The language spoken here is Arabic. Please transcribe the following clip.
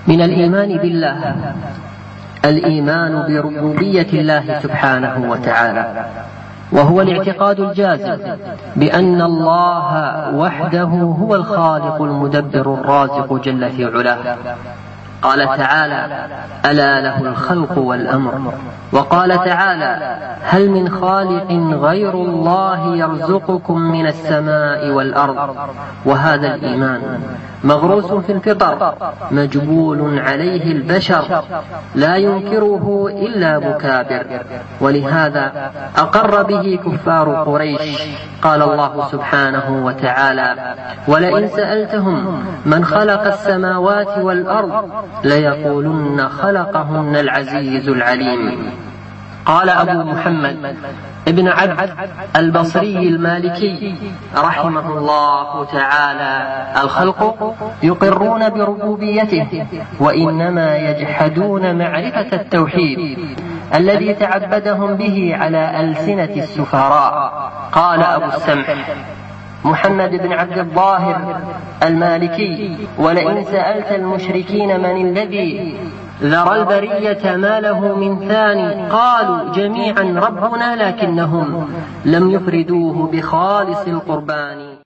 من الإيمان بالله الإيمان بربوبية الله سبحانه وتعالى، وهو الاعتقاد الجازم بأن الله وحده هو الخالق المدبر الرازق جل في علاه. قال تعالى: ألا له الخلق والأمر. وقال تعالى: هل من خالق غير الله يرزقكم من السماء والأرض. وهذا الإيمان مغروس في الفطر، مجبول عليه البشر، لا ينكره إلا مكابر، ولهذا أقر به كفار قريش. قال الله سبحانه وتعالى: ولئن سألتهم من خلق السماوات والأرض ليقولن خلقهن العزيز العليم. قال أبو محمد ابن عبد البصري المالكي رحمه الله تعالى: الخلق يقرون بربوبيته، وإنما يجحدون معرفة التوحيد الذي تعبدهم به على ألسنة السفراء. قال أبو السمح محمد بن عبد الظاهر المالكي: ولئن سألت المشركين من الذي ذرى البرية ما له من ثاني قالوا جميعا ربنا، لكنهم لم يفردوه بخالص القربان.